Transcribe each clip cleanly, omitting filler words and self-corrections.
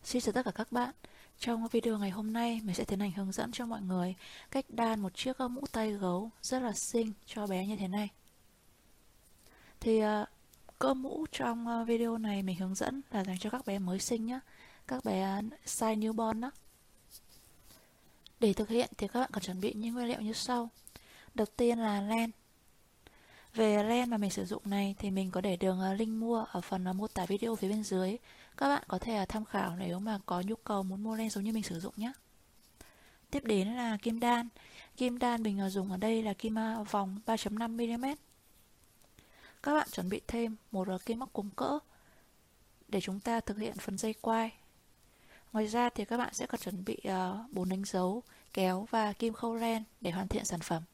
Xin chào tất cả các bạn. Trong video ngày hôm nay, mình sẽ tiến hành hướng dẫn cho mọi người cách đan một chiếc mũ tay gấu rất là xinh cho bé như thế này. Thì cỡ mũ trong video này mình hướng dẫn là dành cho các bé mới sinh nhé, các bé size newborn đó. Để thực hiện thì các bạn cần chuẩn bị những nguyên liệu như sau. Đầu tiên là len. Về len mà mình sử dụng này thì mình có để đường link mua ở phần mô tả video phía bên dưới. Các bạn có thể tham khảo nếu mà có nhu cầu muốn mua len giống như mình sử dụng nhé. Tiếp đến là kim đan. Kim đan mình dùng ở đây là kim vòng 3.5mm. Các bạn chuẩn bị thêm một kim móc cùng cỡ để chúng ta thực hiện phần dây quai. Ngoài ra thì các bạn sẽ cần chuẩn bị 4 đánh dấu, kéo và kim khâu len để hoàn thiện sản phẩm.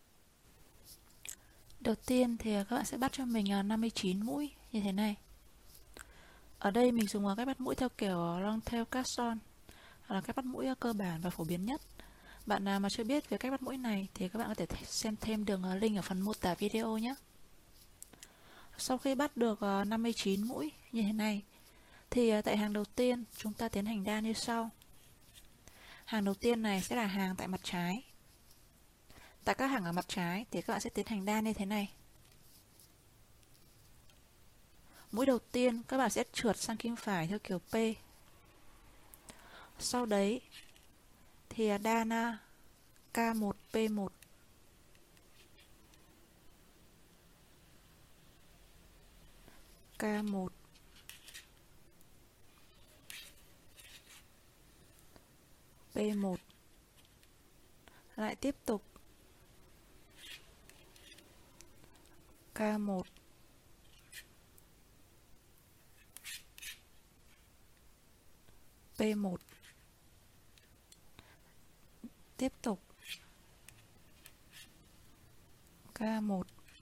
Đầu tiên thì các bạn sẽ bắt cho mình 59 mũi như thế này. Ở đây mình dùng cách bắt mũi theo kiểu long tail cast on, là cách bắt mũi cơ bản và phổ biến nhất. Bạn nào mà chưa biết về cách bắt mũi này thì các bạn có thể xem thêm đường link ở phần mô tả video nhé. Sau khi bắt được 59 mũi như thế này thì tại hàng đầu tiên chúng ta tiến hành đan như sau. Hàng đầu tiên này sẽ là hàng tại mặt trái. Tại các hàng ở mặt trái thì các bạn sẽ tiến hành đan như thế này. Mũi đầu tiên các bạn sẽ trượt sang kim phải theo kiểu P. Sau đấy thì đan K1 P1. K1 P1. Lại tiếp tục K1 P1. Tiếp tục K1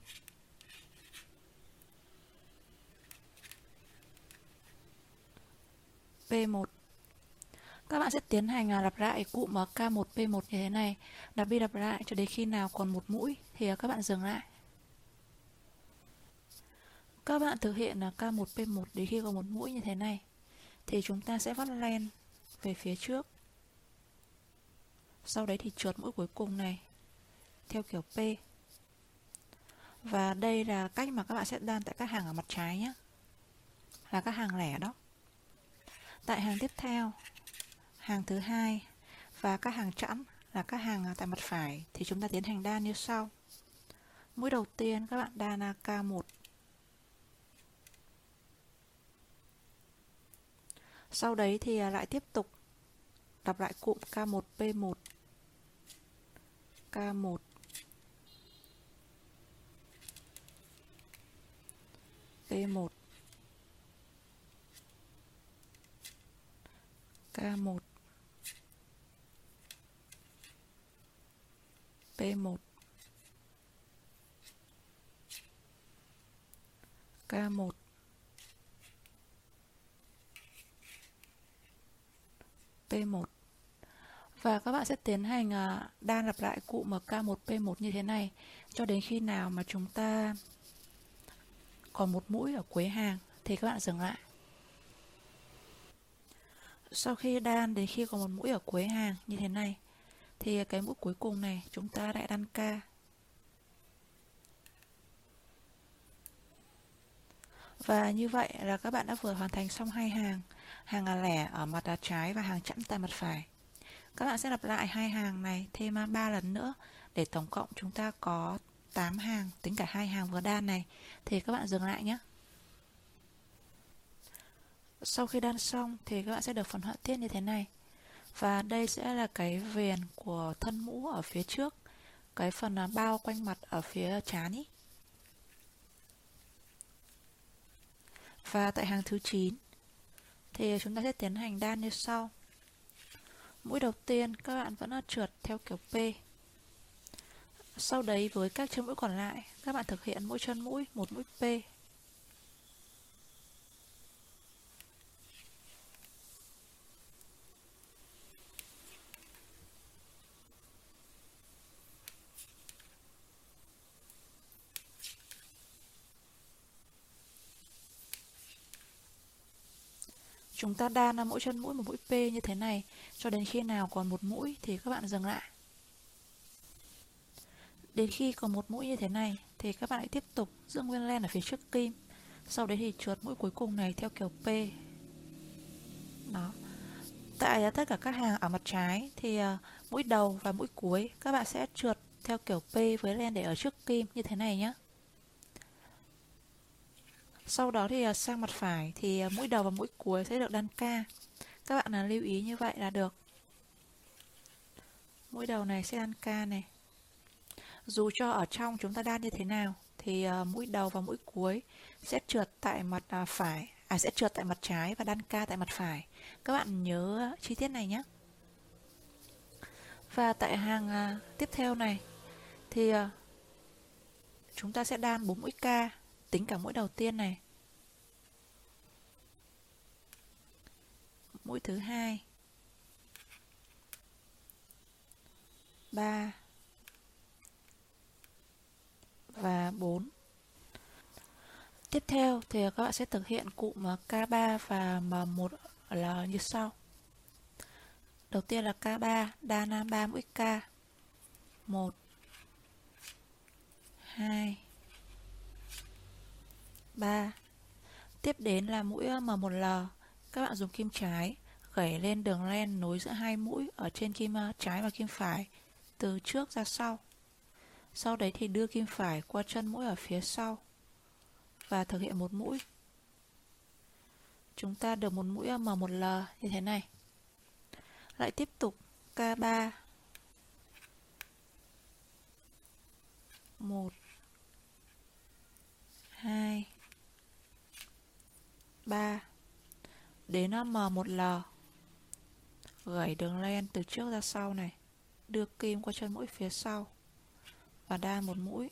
P1. Các bạn sẽ tiến hành lặp lại cụm K1 P1 như thế này, lặp đi lặp lại cho đến khi nào còn một mũi thì các bạn dừng lại. Các bạn thực hiện K1 P1 đến khi còn một mũi như thế này thì chúng ta sẽ vắt len về phía trước. Sau đấy thì trượt mũi cuối cùng này theo kiểu P. Và đây là cách mà các bạn sẽ đan tại các hàng ở mặt trái nhé, là các hàng lẻ đó. Tại hàng tiếp theo, hàng thứ hai và các hàng chẵn là các hàng tại mặt phải thì chúng ta tiến hành đan như sau. Mũi đầu tiên các bạn đan K1. Sau đấy thì lại tiếp tục lặp lại cụm K1 P1. K1 P1. K1 P1. K1 P1. Và các bạn sẽ tiến hành đan lặp lại cụm K1 P1 như thế này cho đến khi nào mà chúng ta còn một mũi ở cuối hàng thì các bạn dừng lại. Sau khi đan đến khi còn một mũi ở cuối hàng như thế này thì cái mũi cuối cùng này chúng ta lại đan K. Và như vậy là các bạn đã vừa hoàn thành xong hai hàng, hàng lẻ ở mặt trái và hàng chẵn tại mặt phải. Các bạn sẽ lặp lại hai hàng này thêm 3 lần nữa để tổng cộng chúng ta có 8 hàng, tính cả hai hàng vừa đan này thì các bạn dừng lại nhé. Sau khi đan xong thì các bạn sẽ được phần họa tiết như thế này. Và đây sẽ là cái viền của thân mũ ở phía trước, cái phần bao quanh mặt ở phía trán ý. Và tại hàng thứ 9 thì chúng ta sẽ tiến hành đan như sau. Mũi đầu tiên các bạn vẫn trượt theo kiểu P. Sau đấy với các chân mũi còn lại, các bạn thực hiện mỗi chân mũi một mũi P. Chúng ta đan mỗi chân mũi một mũi P như thế này cho đến khi nào còn một mũi thì các bạn dừng lại. Đến khi còn một mũi như thế này thì các bạn hãy tiếp tục giữ nguyên len ở phía trước kim. Sau đấy thì trượt mũi cuối cùng này theo kiểu P. Đó. Tại tất cả các hàng ở mặt trái thì mũi đầu và mũi cuối các bạn sẽ trượt theo kiểu P với len để ở trước kim như thế này nhé. Sau đó thì sang mặt phải thì mũi đầu và mũi cuối sẽ được đan ca. Các bạn lưu ý như vậy là được. Mũi đầu này sẽ đan ca này. Dù cho ở trong chúng ta đan như thế nào thì mũi đầu và mũi cuối sẽ trượt tại mặt phải, sẽ trượt tại mặt trái và đan ca tại mặt phải. Các bạn nhớ chi tiết này nhé. Và tại hàng tiếp theo này thì chúng ta sẽ đan 4 mũi ca, tính cả mũi đầu tiên này. Mũi thứ hai, 3 và 4. Tiếp theo thì các bạn sẽ thực hiện cụm K3 và M1 là như sau. Đầu tiên là K3, đan 3 mũi K. 1 2 3. Tiếp đến là mũi M1L. Các bạn dùng kim trái gẩy lên đường len nối giữa hai mũi ở trên kim trái và kim phải từ trước ra sau. Sau đấy thì đưa kim phải qua chân mũi ở phía sau và thực hiện một mũi. Chúng ta được một mũi M1L như thế này. Lại tiếp tục K3. 1 2 3. Đến M1L. Gẩy đường len từ trước ra sau này, đưa kim qua chân mũi phía sau và đan một mũi.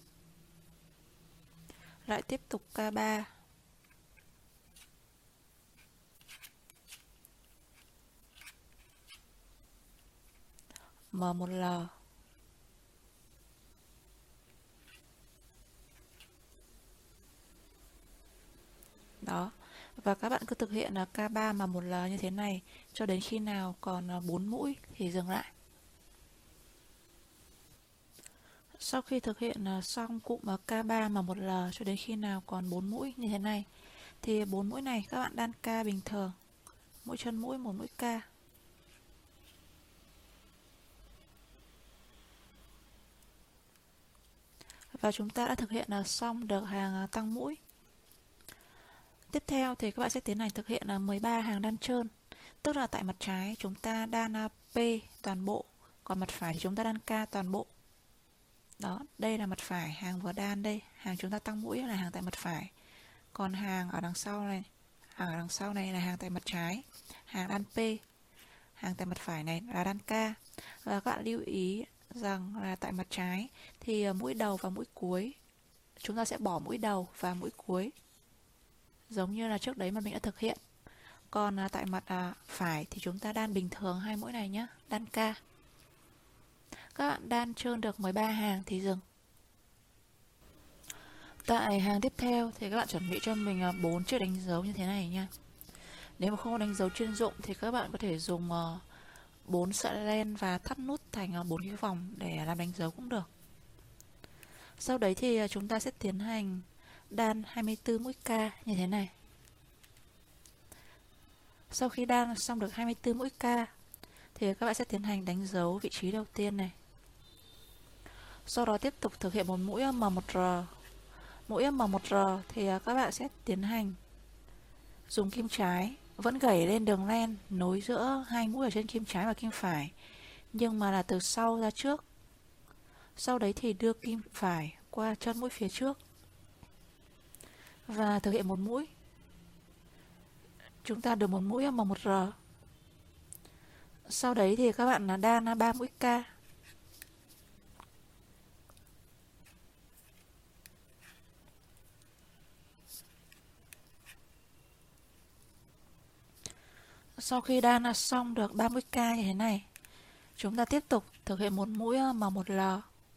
Lại tiếp tục K3. M1L. Đó. Và các bạn cứ thực hiện là K3 mà 1L như thế này cho đến khi nào còn 4 mũi thì dừng lại. Sau khi thực hiện xong cụm K3 mà 1L cho đến khi nào còn 4 mũi như thế này thì 4 mũi này các bạn đan ca bình thường. Mỗi chân mũi một mũi ca. Và chúng ta đã thực hiện xong được hàng tăng mũi. Tiếp theo thì các bạn sẽ tiến hành thực hiện 13 hàng đan trơn. Tức là tại mặt trái chúng ta đan P toàn bộ, còn mặt phải thì chúng ta đan K toàn bộ. Đó, đây là mặt phải, hàng vừa đan đây, hàng chúng ta tăng mũi là hàng tại mặt phải. Còn hàng ở đằng sau này, là hàng tại mặt trái, hàng đan P, hàng tại mặt phải này là đan K. Và các bạn lưu ý rằng là tại mặt trái thì mũi đầu và mũi cuối chúng ta sẽ bỏ mũi đầu và mũi cuối, giống như là trước đấy mà mình đã thực hiện. Còn tại mặt phải thì chúng ta đan bình thường hai mũi này nhé, đan K. Các bạn đan trơn được 13 hàng thì dừng. Tại hàng tiếp theo thì các bạn chuẩn bị cho mình 4 chiếc đánh dấu như thế này nha. Nếu mà không có đánh dấu chuyên dụng thì các bạn có thể dùng 4 sợi len và thắt nút thành 4 cái vòng để làm đánh dấu cũng được. Sau đấy thì chúng ta sẽ tiến hành đan 24 mũi K như thế này. Sau khi đan xong được 24 mũi K thì các bạn sẽ tiến hành đánh dấu vị trí đầu tiên này. Sau đó tiếp tục thực hiện một mũi M1R. Mũi M1R thì các bạn sẽ tiến hành dùng kim trái vẫn gẩy lên đường len nối giữa hai mũi ở trên kim trái và kim phải, nhưng mà là từ sau ra trước. Sau đấy thì đưa kim phải qua chân mũi phía trước và thực hiện một mũi. Chúng ta được một mũi M1R. Sau đấy thì các bạn đan 3 mũi K. Sau khi đan xong được 3 mũi K như thế này, chúng ta tiếp tục thực hiện một mũi M1L.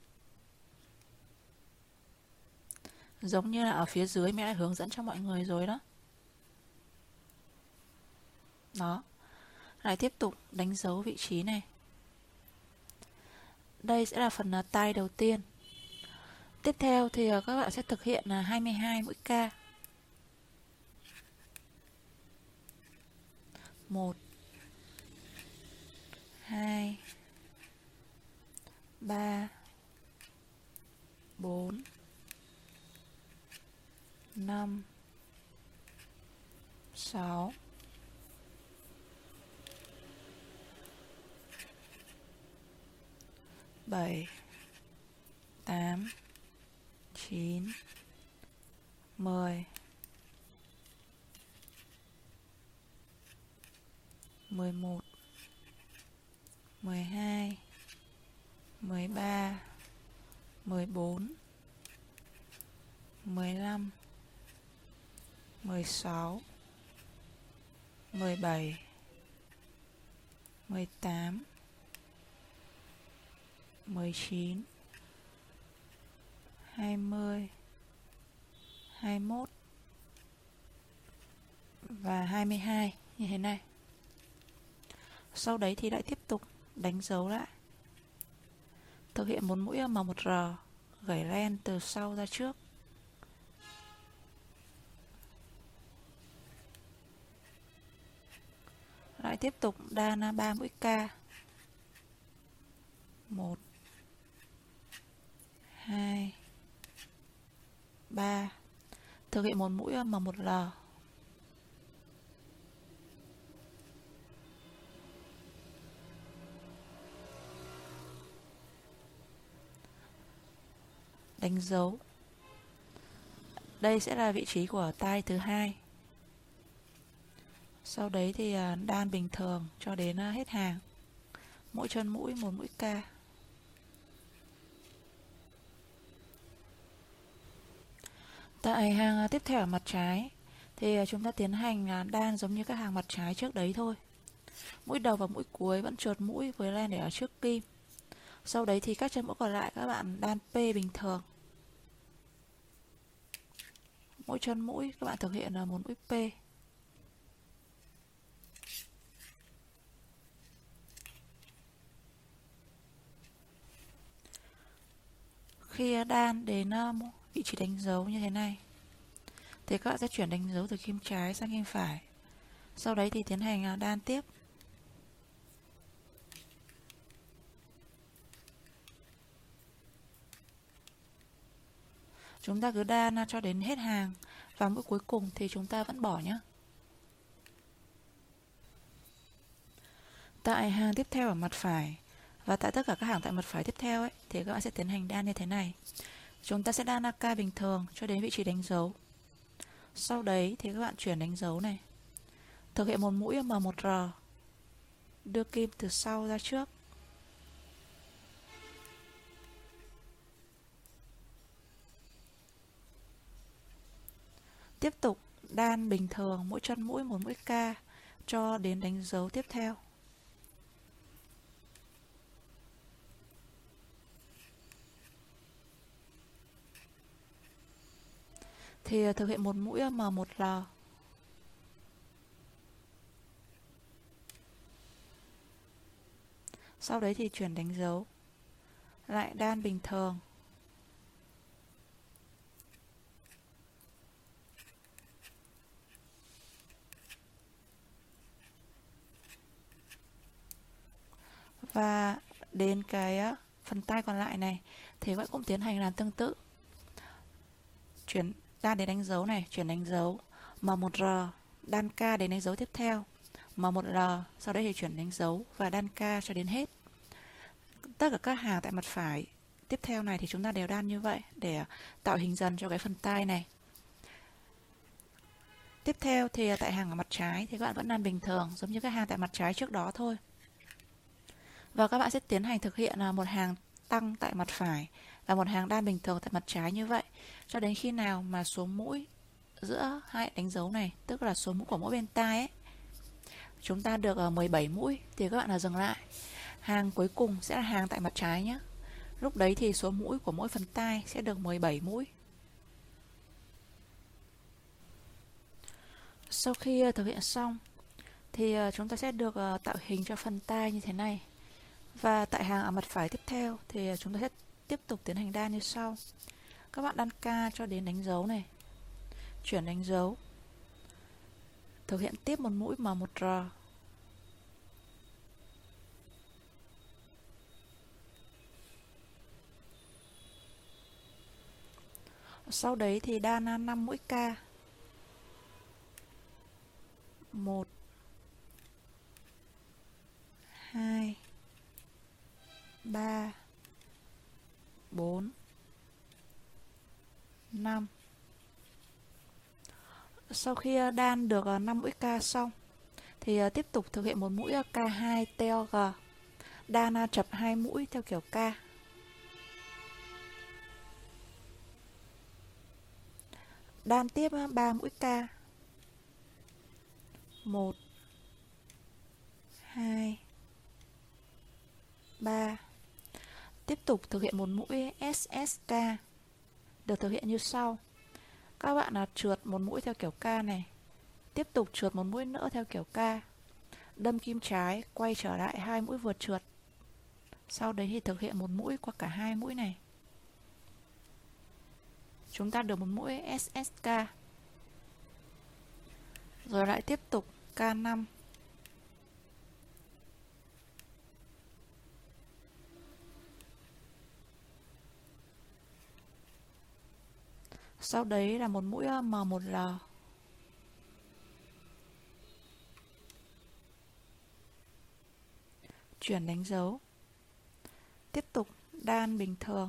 Giống như là ở phía dưới mình đã hướng dẫn cho mọi người rồi đó. Đó. Lại tiếp tục đánh dấu vị trí này. Đây sẽ là phần tay đầu tiên. Tiếp theo thì các bạn sẽ thực hiện là 22 mũi ca. 1 2 3 4 5 6 7 8 9 10 11 12 13 14 15 16 17 18 19 20 21 và 22 như thế này. Sau đấy thì lại tiếp tục đánh dấu lại. Thực hiện một mũi M1R gảy len từ sau ra trước. Lại tiếp tục đan 3 mũi ca. 1 2 3. Thực hiện một mũi M1L. Đánh dấu. Đây sẽ là vị trí của tay thứ hai. Sau đấy thì đan bình thường cho đến hết hàng. Mỗi chân mũi một mũi ca. Tại hàng tiếp theo ở mặt trái thì chúng ta tiến hành đan giống như các hàng mặt trái trước đấy thôi. Mũi đầu và mũi cuối vẫn trượt mũi với len để ở trước kim. Sau đấy thì các chân mũi còn lại các bạn đan P bình thường. Mỗi chân mũi các bạn thực hiện là một mũi P. Khi đan đến vị trí đánh dấu như thế này thì các bạn sẽ chuyển đánh dấu từ kim trái sang kim phải. Sau đấy thì tiến hành đan tiếp. Chúng ta cứ đan cho đến hết hàng và mũi cuối cùng thì chúng ta vẫn bỏ nhé. Tại hàng tiếp theo ở mặt phải và tại tất cả các hàng tại mặt phải tiếp theo ấy, thì các bạn sẽ tiến hành đan như thế này. Chúng ta sẽ đan AK bình thường cho đến vị trí đánh dấu. Sau đấy thì các bạn chuyển đánh dấu này. Thực hiện một mũi M1R. Đưa kim từ sau ra trước. Tiếp tục đan bình thường mỗi chân mũi một mũi ca cho đến đánh dấu tiếp theo. Thì thực hiện một mũi M1L. Sau đấy thì chuyển đánh dấu. Lại đan bình thường. Và đến cái phần tay còn lại này thì các bạn cũng tiến hành làm tương tự. Chuyển đan đến đánh dấu này, chuyển đánh dấu M1R, đan K đến đánh dấu tiếp theo, M1L, sau đấy thì chuyển đánh dấu và đan K cho đến hết. Tất cả các hàng tại mặt phải tiếp theo này thì chúng ta đều đan như vậy để tạo hình dần cho cái phần tay này. Tiếp theo thì tại hàng ở mặt trái thì các bạn vẫn đan bình thường giống như các hàng tại mặt trái trước đó thôi. Và các bạn sẽ tiến hành thực hiện một hàng tăng tại mặt phải và một hàng đan bình thường tại mặt trái như vậy cho đến khi nào mà số mũi giữa hai đánh dấu này, tức là số mũi của mỗi bên tai ấy, chúng ta được 17 mũi thì các bạn là dừng lại. Hàng cuối cùng sẽ là hàng tại mặt trái nhé. Lúc đấy thì số mũi của mỗi phần tai sẽ được 17 mũi. Sau khi thực hiện xong thì chúng ta sẽ được tạo hình cho phần tai như thế này. Và tại hàng ở mặt phải tiếp theo thì chúng ta sẽ tiếp tục tiến hành đan như sau. Các bạn đan ca cho đến đánh dấu này, chuyển đánh dấu, thực hiện tiếp một mũi M1R. Sau đấy thì đan 5 mũi ca. 1 2 3 4 5. Sau khi đan được 5 mũi ca xong thì tiếp tục thực hiện một mũi K2 TOG. Đan chập 2 mũi theo kiểu K. Đan tiếp 3 mũi K. 1 2 3. Tiếp tục thực hiện một mũi SSK, được thực hiện như sau. Các bạn trượt một mũi theo kiểu K này, tiếp tục trượt một mũi nữa theo kiểu K, đâm kim trái, quay trở lại 2 mũi vừa trượt. Sau đấy thì thực hiện một mũi qua cả 2 mũi này. Chúng ta được một mũi SSK. Rồi lại tiếp tục K5. Sau đấy là một mũi M1L. Chuyển đánh dấu. Tiếp tục đan bình thường.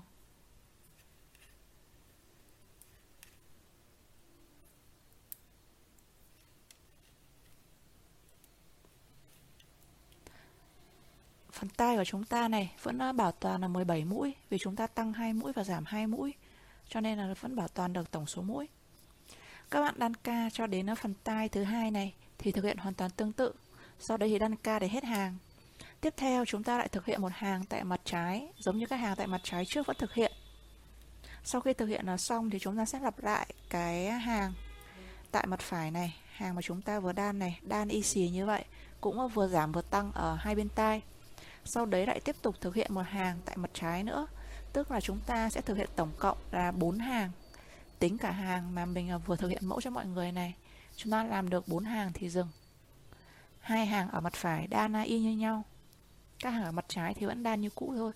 Phần tai của chúng ta này vẫn bảo toàn là 17 mũi, vì chúng ta tăng 2 mũi và giảm 2 mũi, cho nên là vẫn bảo toàn được tổng số mũi. Các bạn đan ca cho đến phần tai thứ hai này thì thực hiện hoàn toàn tương tự. Sau đấy thì đan ca để hết hàng. Tiếp theo chúng ta lại thực hiện một hàng tại mặt trái, giống như các hàng tại mặt trái trước vẫn thực hiện. Sau khi thực hiện xong thì chúng ta sẽ lặp lại cái hàng tại mặt phải này, hàng mà chúng ta vừa đan này, đan y xì như vậy, cũng vừa giảm vừa tăng ở hai bên tai. Sau đấy lại tiếp tục thực hiện một hàng tại mặt trái nữa, tức là chúng ta sẽ thực hiện tổng cộng là 4 hàng. Tính cả hàng mà mình vừa thực hiện mẫu cho mọi người này, chúng ta làm được 4 hàng thì dừng. 2 hàng ở mặt phải đan y như nhau, các hàng ở mặt trái thì vẫn đan như cũ thôi.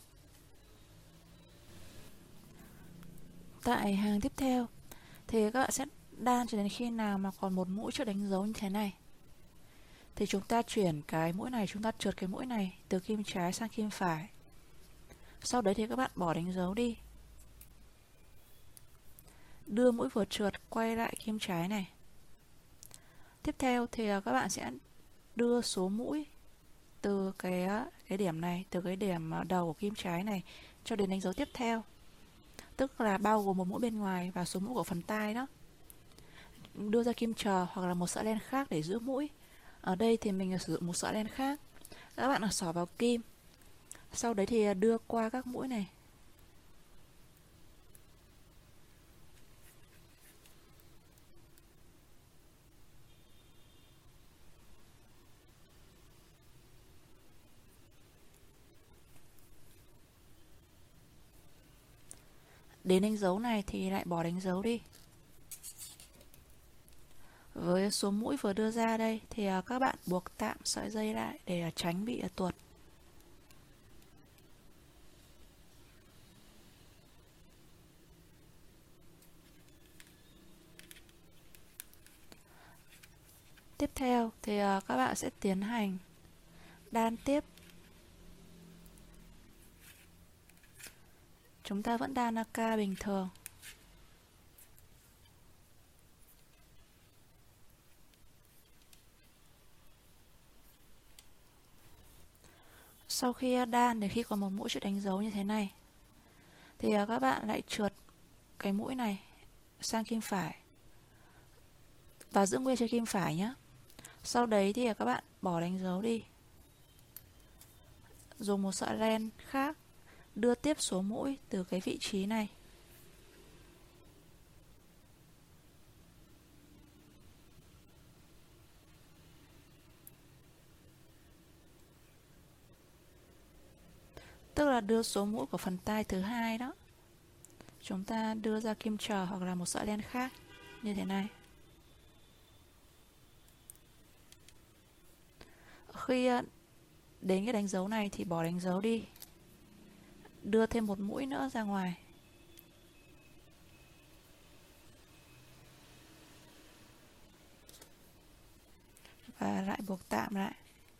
Tại hàng tiếp theo thì các bạn sẽ đan cho đến khi nào mà còn một mũi chưa đánh dấu như thế này. Thì chúng ta chuyển cái mũi này, chúng ta trượt cái mũi này từ kim trái sang kim phải. Sau đấy thì các bạn bỏ đánh dấu đi. Đưa mũi vừa trượt quay lại kim trái này. Tiếp theo thì các bạn sẽ đưa số mũi từ cái điểm này, từ cái điểm đầu của kim trái này cho đến đánh dấu tiếp theo. Tức là bao gồm một mũi bên ngoài và số mũi của phần tai đó. Đưa ra kim chờ hoặc là một sợi len khác để giữ mũi. Ở đây thì mình sử dụng một sợi len khác. Các bạn xỏ vào kim. Sau đấy thì đưa qua các mũi này. Đến đánh dấu này thì lại bỏ đánh dấu đi. Với số mũi vừa đưa ra đây thì các bạn buộc tạm sợi dây lại để tránh bị tuột. Tiếp theo thì các bạn sẽ tiến hành đan tiếp. Chúng ta vẫn đan ca bình thường. Sau khi đan để khi còn một mũi chưa đánh dấu như thế này thì các bạn lại trượt cái mũi này sang kim phải và giữ nguyên trên kim phải nhé. Sau đấy thì các bạn bỏ đánh dấu đi. Dùng một sợi len khác đưa tiếp số mũi từ cái vị trí này. tức là đưa số mũi của phần tai thứ hai đó. Chúng ta đưa ra kim trờ hoặc là một sợi len khác như thế này. Khi đến cái đánh dấu này thì bỏ đánh dấu đi, đưa thêm một mũi nữa ra ngoài. Và lại buộc tạm lại.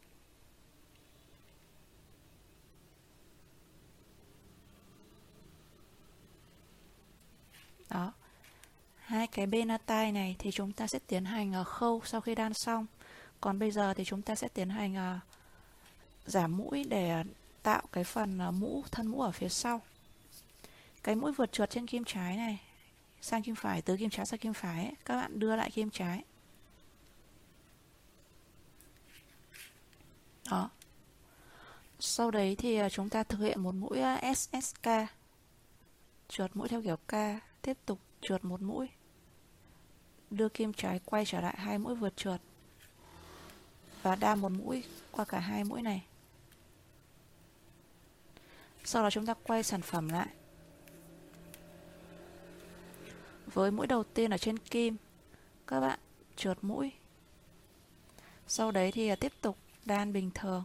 Đó. Hai cái bên tai này thì chúng ta sẽ tiến hành khâu sau khi đan xong. Còn bây giờ thì chúng ta sẽ tiến hành giảm mũi để tạo cái phần mũ, thân mũ ở phía sau. Cái mũi vượt trượt trên kim trái này sang kim phải, từ kim trái sang kim phải ấy, các bạn đưa lại kim trái. Đó. Sau đấy thì chúng ta thực hiện một mũi SSK, trượt mũi theo kiểu K, tiếp tục trượt một mũi, đưa kim trái quay trở lại hai mũi vượt trượt và đan một mũi qua cả hai mũi này. Sau đó chúng ta quay sản phẩm lại. Với mũi đầu tiên ở trên kim, các bạn trượt mũi. Sau đấy thì tiếp tục đan bình thường.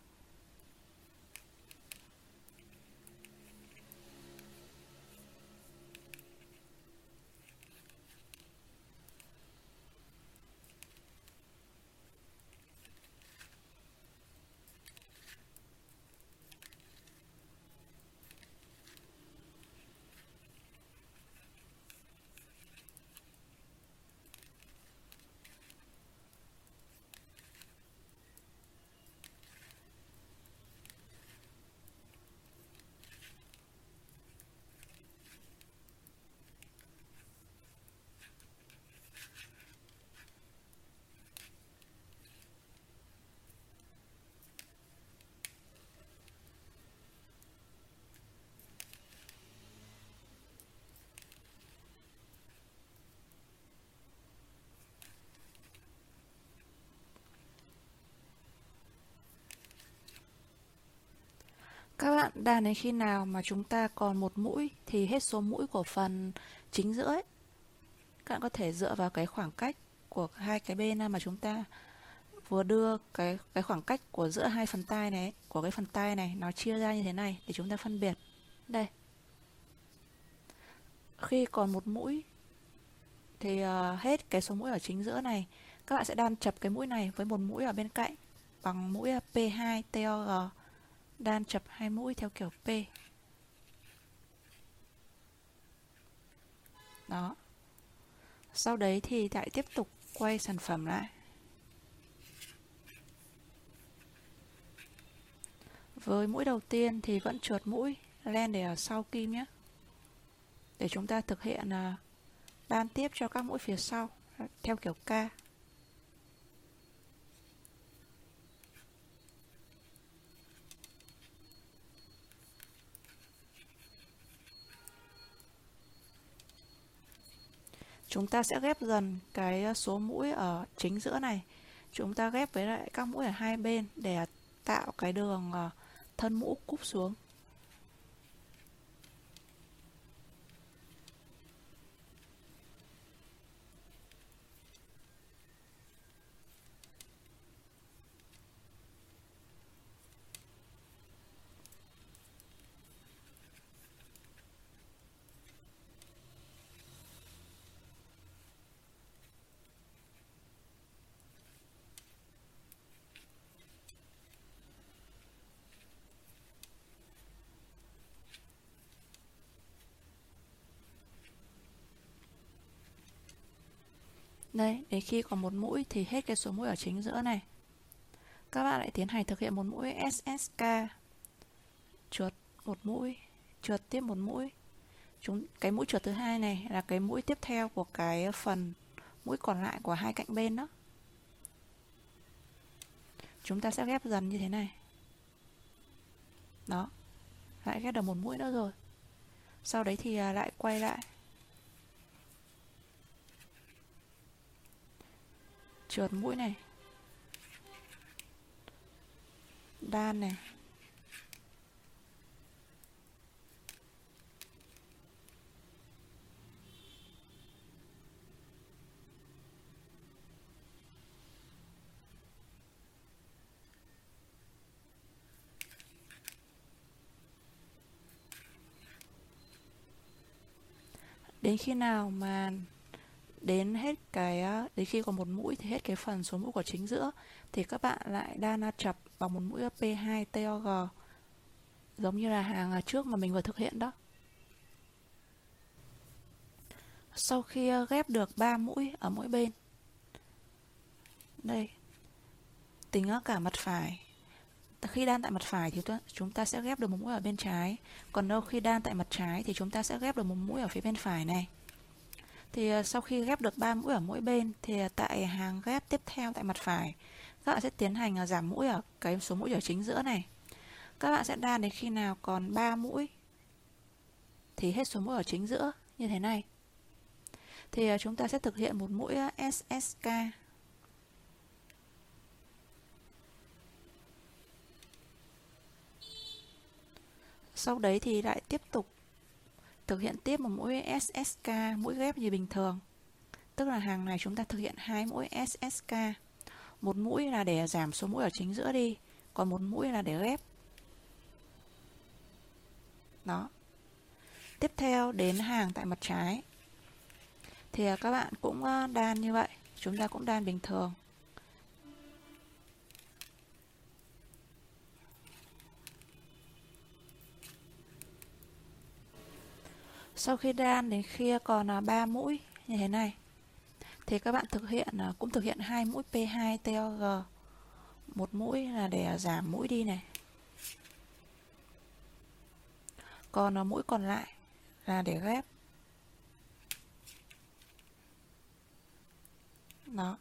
Các bạn đan đến khi nào mà chúng ta còn một mũi thì hết số mũi của phần chính giữa ấy. Các bạn có thể dựa vào cái khoảng cách của hai cái bên mà chúng ta vừa đưa cái khoảng cách của giữa hai phần tai này, của cái phần tai này nó chia ra như thế này để chúng ta phân biệt. Đây. Khi còn một mũi thì hết cái số mũi ở chính giữa này, các bạn sẽ đan chập cái mũi này với một mũi ở bên cạnh bằng mũi P2 TOG, đan chập hai mũi theo kiểu P. Đó. Sau đấy thì lại tiếp tục quay sản phẩm lại. Với mũi đầu tiên thì vẫn trượt mũi, len để ở sau kim nhé. Để chúng ta thực hiện đan tiếp cho các mũi phía sau theo kiểu K. Chúng ta sẽ ghép dần cái số mũi ở chính giữa này. Chúng ta ghép với lại các mũi ở hai bên để tạo cái đường thân mũ cúp xuống. Đây, đến khi còn một mũi thì hết cái số mũi ở chính giữa này. Các bạn lại tiến hành thực hiện một mũi SSK, trượt một mũi, trượt tiếp một mũi. Cái mũi trượt thứ hai này là cái mũi tiếp theo của cái phần mũi còn lại của hai cạnh bên đó. Chúng ta sẽ ghép dần như thế này. Đó, lại ghép được một mũi nữa rồi. Sau đấy thì lại quay lại, trượt mũi này, đan này, Đến khi nào mà đến khi còn một mũi thì hết cái phần số mũi của chính giữa thì các bạn lại đan chập bằng một mũi P2 TOG, giống như là hàng trước mà mình vừa thực hiện đó. Sau khi ghép được 3 mũi ở mỗi bên, đây, tính cả mặt phải. Khi đan tại mặt phải thì chúng ta sẽ ghép được một mũi ở bên trái, còn đâu khi đan tại mặt trái thì chúng ta sẽ ghép được một mũi ở phía bên phải này. Thì sau khi ghép được 3 mũi ở mỗi bên thì tại hàng ghép tiếp theo tại mặt phải, các bạn sẽ tiến hành giảm mũi ở cái số mũi ở chính giữa này. Các bạn sẽ đan đến khi nào còn 3 mũi thì hết số mũi ở chính giữa như thế này. Thì chúng ta sẽ thực hiện một mũi SSK. Sau đấy thì lại tiếp tục thực hiện tiếp một mũi SSK, mũi ghép như bình thường. Tức là hàng này chúng ta thực hiện 2 mũi SSK. Một mũi là để giảm số mũi ở chính giữa đi, còn một mũi là để ghép. Đó. Tiếp theo đến hàng tại mặt trái thì các bạn cũng đan như vậy, chúng ta cũng đan bình thường. Sau khi đan đến khi còn 3 mũi như thế này thì các bạn cũng thực hiện 2 mũi P2 TOG. Một mũi là để giảm mũi đi này. Còn mũi còn lại là để ghép. Đó.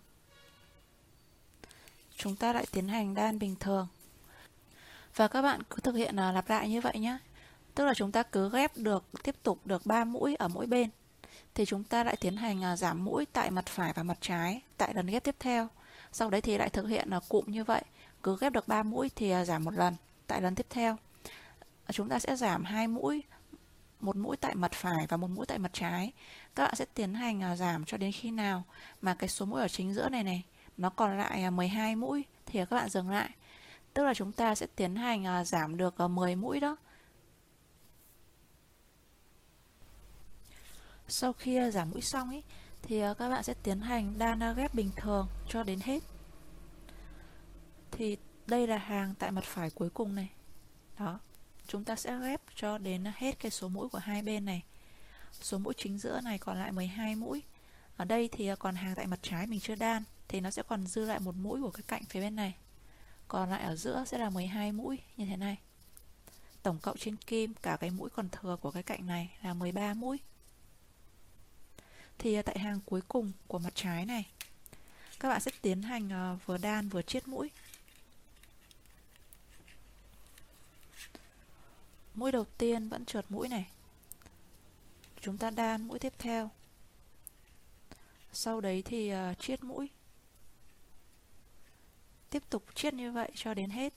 Chúng ta lại tiến hành đan bình thường. Và các bạn cứ thực hiện lặp lại như vậy nhé. Tức là chúng ta cứ ghép tiếp tục được 3 mũi ở mỗi bên. Thì chúng ta lại tiến hành giảm mũi tại mặt phải và mặt trái tại lần ghép tiếp theo. Sau đấy thì lại thực hiện cụm như vậy. Cứ ghép được 3 mũi thì giảm một lần tại lần tiếp theo. Chúng ta sẽ giảm 2 mũi, một mũi tại mặt phải và một mũi tại mặt trái. Các bạn sẽ tiến hành giảm cho đến khi nào mà cái số mũi ở chính giữa này nó còn lại 12 mũi thì các bạn dừng lại. Tức là chúng ta sẽ tiến hành giảm được 10 mũi đó. Sau khi giảm mũi xong thì các bạn sẽ tiến hành đan ghép bình thường cho đến hết. Thì đây là hàng tại mặt phải cuối cùng này. Đó. Chúng ta sẽ ghép cho đến hết cái số mũi của hai bên này. Số mũi chính giữa này còn lại 12 mũi. Ở đây thì còn hàng tại mặt trái mình chưa đan thì nó sẽ còn dư lại một mũi của cái cạnh phía bên này. Còn lại ở giữa sẽ là 12 mũi như thế này. Tổng cộng trên kim cả cái mũi còn thừa của cái cạnh này là 13 mũi. Thì tại hàng cuối cùng của mặt trái này, các bạn sẽ tiến hành vừa đan vừa chiết mũi. Mũi đầu tiên vẫn trượt mũi này. Chúng ta đan mũi tiếp theo. Sau đấy thì chiết mũi. Tiếp tục chiết như vậy cho đến hết.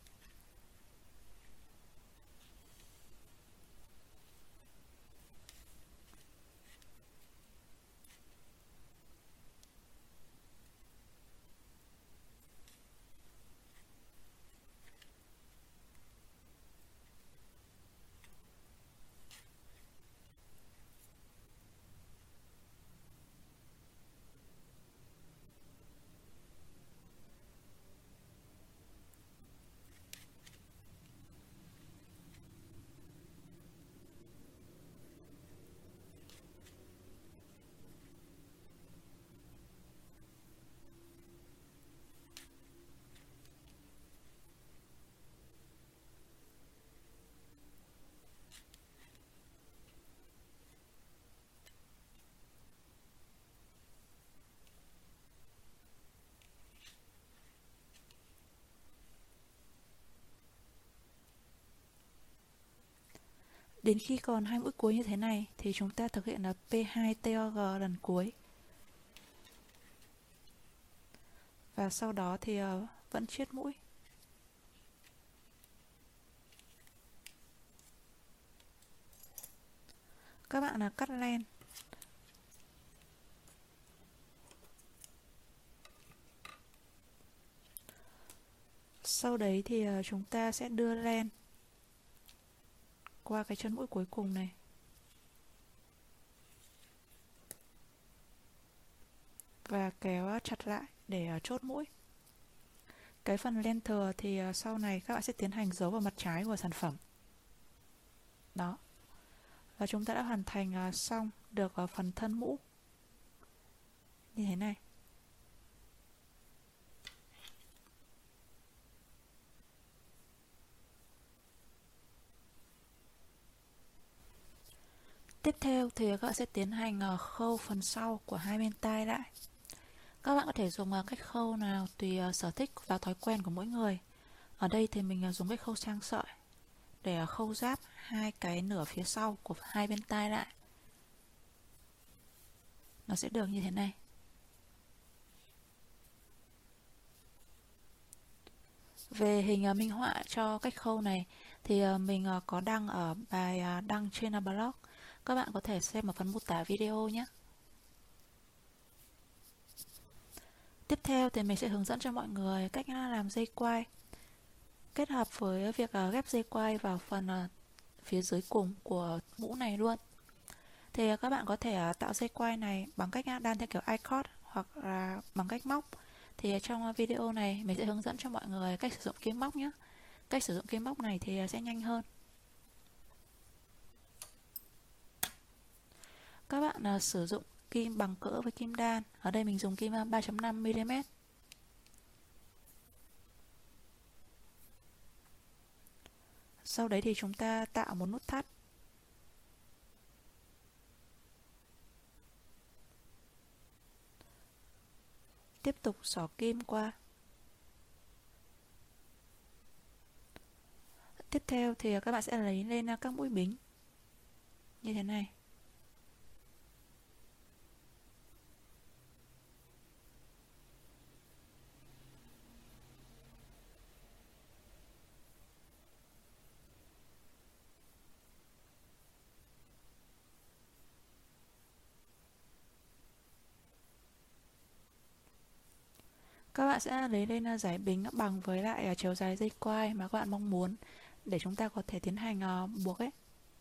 Đến khi còn 2 mũi cuối như thế này thì chúng ta thực hiện là P2 TOG lần cuối. Và sau đó thì vẫn chiết mũi. Các bạn cắt len. Sau đấy thì chúng ta sẽ đưa len qua cái chân mũi cuối cùng này. và kéo chặt lại để chốt mũi. Cái phần len thừa thì sau này các bạn sẽ tiến hành giấu vào mặt trái của sản phẩm. Đó. Và chúng ta đã hoàn thành xong được phần thân mũ như thế này. Tiếp theo thì các bạn sẽ tiến hành khâu phần sau của hai bên tai lại. Các bạn có thể dùng cách khâu nào tùy sở thích và thói quen của mỗi người. Ở đây thì mình dùng cách khâu sang sợi để khâu giáp hai cái nửa phía sau của hai bên tai lại. Nó sẽ được như thế này. Về hình minh họa cho cách khâu này thì mình có đăng ở bài đăng trên blog. Các bạn có thể xem ở phần mô tả video nhé. Tiếp theo thì mình sẽ hướng dẫn cho mọi người cách làm dây quai, kết hợp với việc ghép dây quai vào phần phía dưới cùng của mũ này luôn. Thì các bạn có thể tạo dây quai này bằng cách đan theo kiểu I-cord hoặc là bằng cách móc. Thì trong video này mình sẽ hướng dẫn cho mọi người cách sử dụng kim móc nhé. Cách sử dụng kim móc này thì sẽ nhanh hơn. Các bạn sử dụng kim bằng cỡ với kim đan. Ở đây mình dùng kim 3.5mm. Sau đấy thì chúng ta tạo một nút thắt. Tiếp tục xỏ kim qua. Tiếp theo thì các bạn sẽ lấy lên các mũi bính như thế này. Các bạn sẽ lấy lên dải bính bằng với lại chiều dài dây quai mà các bạn mong muốn để chúng ta có thể tiến hành buộc ấy.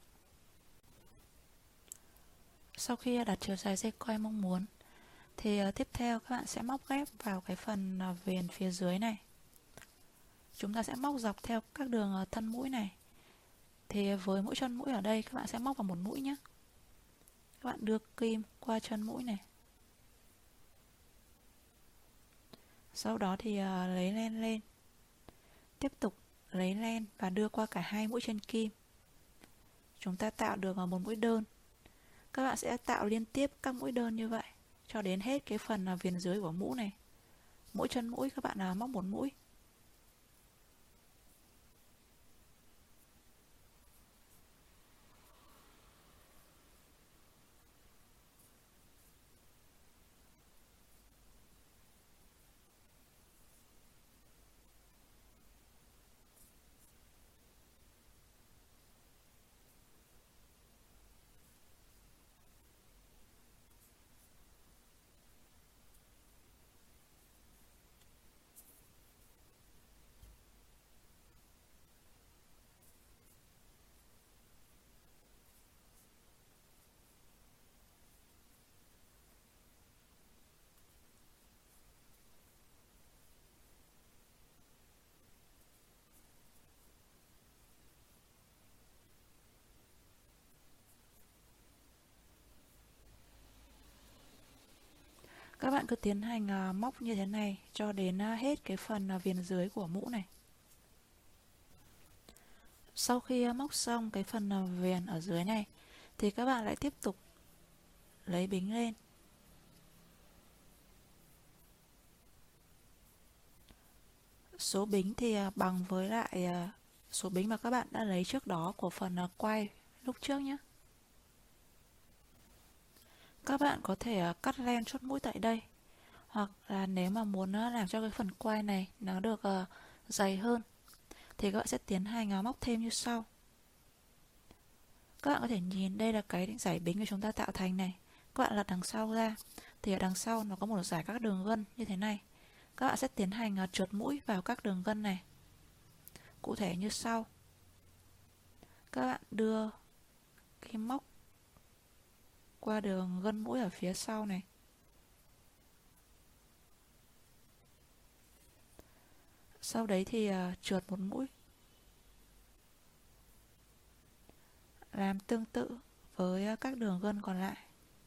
Sau khi đặt chiều dài dây quai mong muốn thì tiếp theo các bạn sẽ móc ghép vào cái phần viền phía dưới này. Chúng ta sẽ móc dọc theo các đường thân mũi này. Thì với mỗi chân mũi ở đây các bạn sẽ móc vào một mũi nhé. Các bạn đưa kim qua chân mũi này. Sau đó thì lấy len lên. Tiếp tục lấy len và đưa qua cả hai mũi chân kim. Chúng ta tạo được một mũi đơn. Các bạn sẽ tạo liên tiếp các mũi đơn như vậy cho đến hết cái phần viền dưới của mũ này. Mỗi chân mũi các bạn móc một mũi. Các bạn cứ tiến hành móc như thế này cho đến hết cái phần viền dưới của mũ này. Sau khi móc xong cái phần viền ở dưới này thì các bạn lại tiếp tục lấy bính lên. Số bính thì bằng với lại số bính mà các bạn đã lấy trước đó của phần quai lúc trước nhé. Các bạn có thể cắt len chốt mũi tại đây. Hoặc là nếu mà muốn làm cho cái phần quai này nó được dày hơn thì các bạn sẽ tiến hành móc thêm như sau. Các bạn có thể nhìn đây là cái dải bính mà chúng ta tạo thành này. Các bạn lật đằng sau ra thì ở đằng sau nó có một dải các đường gân như thế này. Các bạn sẽ tiến hành trượt mũi vào các đường gân này. Cụ thể như sau. Các bạn đưa kim móc qua đường gân mũi ở phía sau này. Sau đấy thì trượt một mũi, làm tương tự với các đường gân còn lại.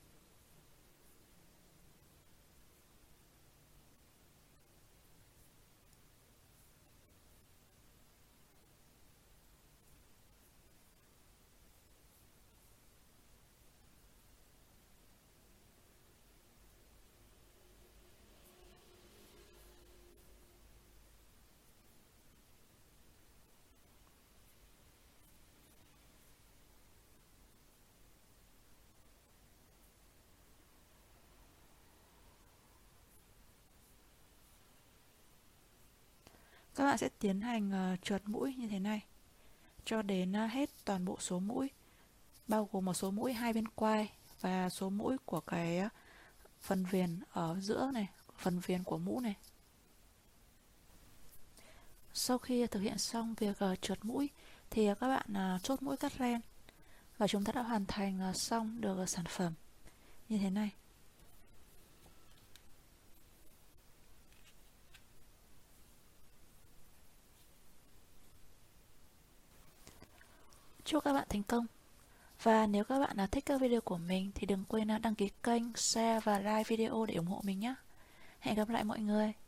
Các bạn sẽ tiến hành trượt mũi như thế này cho đến hết toàn bộ số mũi, bao gồm một số mũi hai bên quai và số mũi của cái phần viền ở giữa này, phần viền của mũ này. Sau khi thực hiện xong việc trượt mũi thì các bạn chốt mũi cắt len và chúng ta đã hoàn thành xong được sản phẩm như thế này. Chúc các bạn thành công. Và nếu các bạn thích các video của mình thì đừng quên đăng ký kênh, share và like video để ủng hộ mình nhé. Hẹn gặp lại mọi người.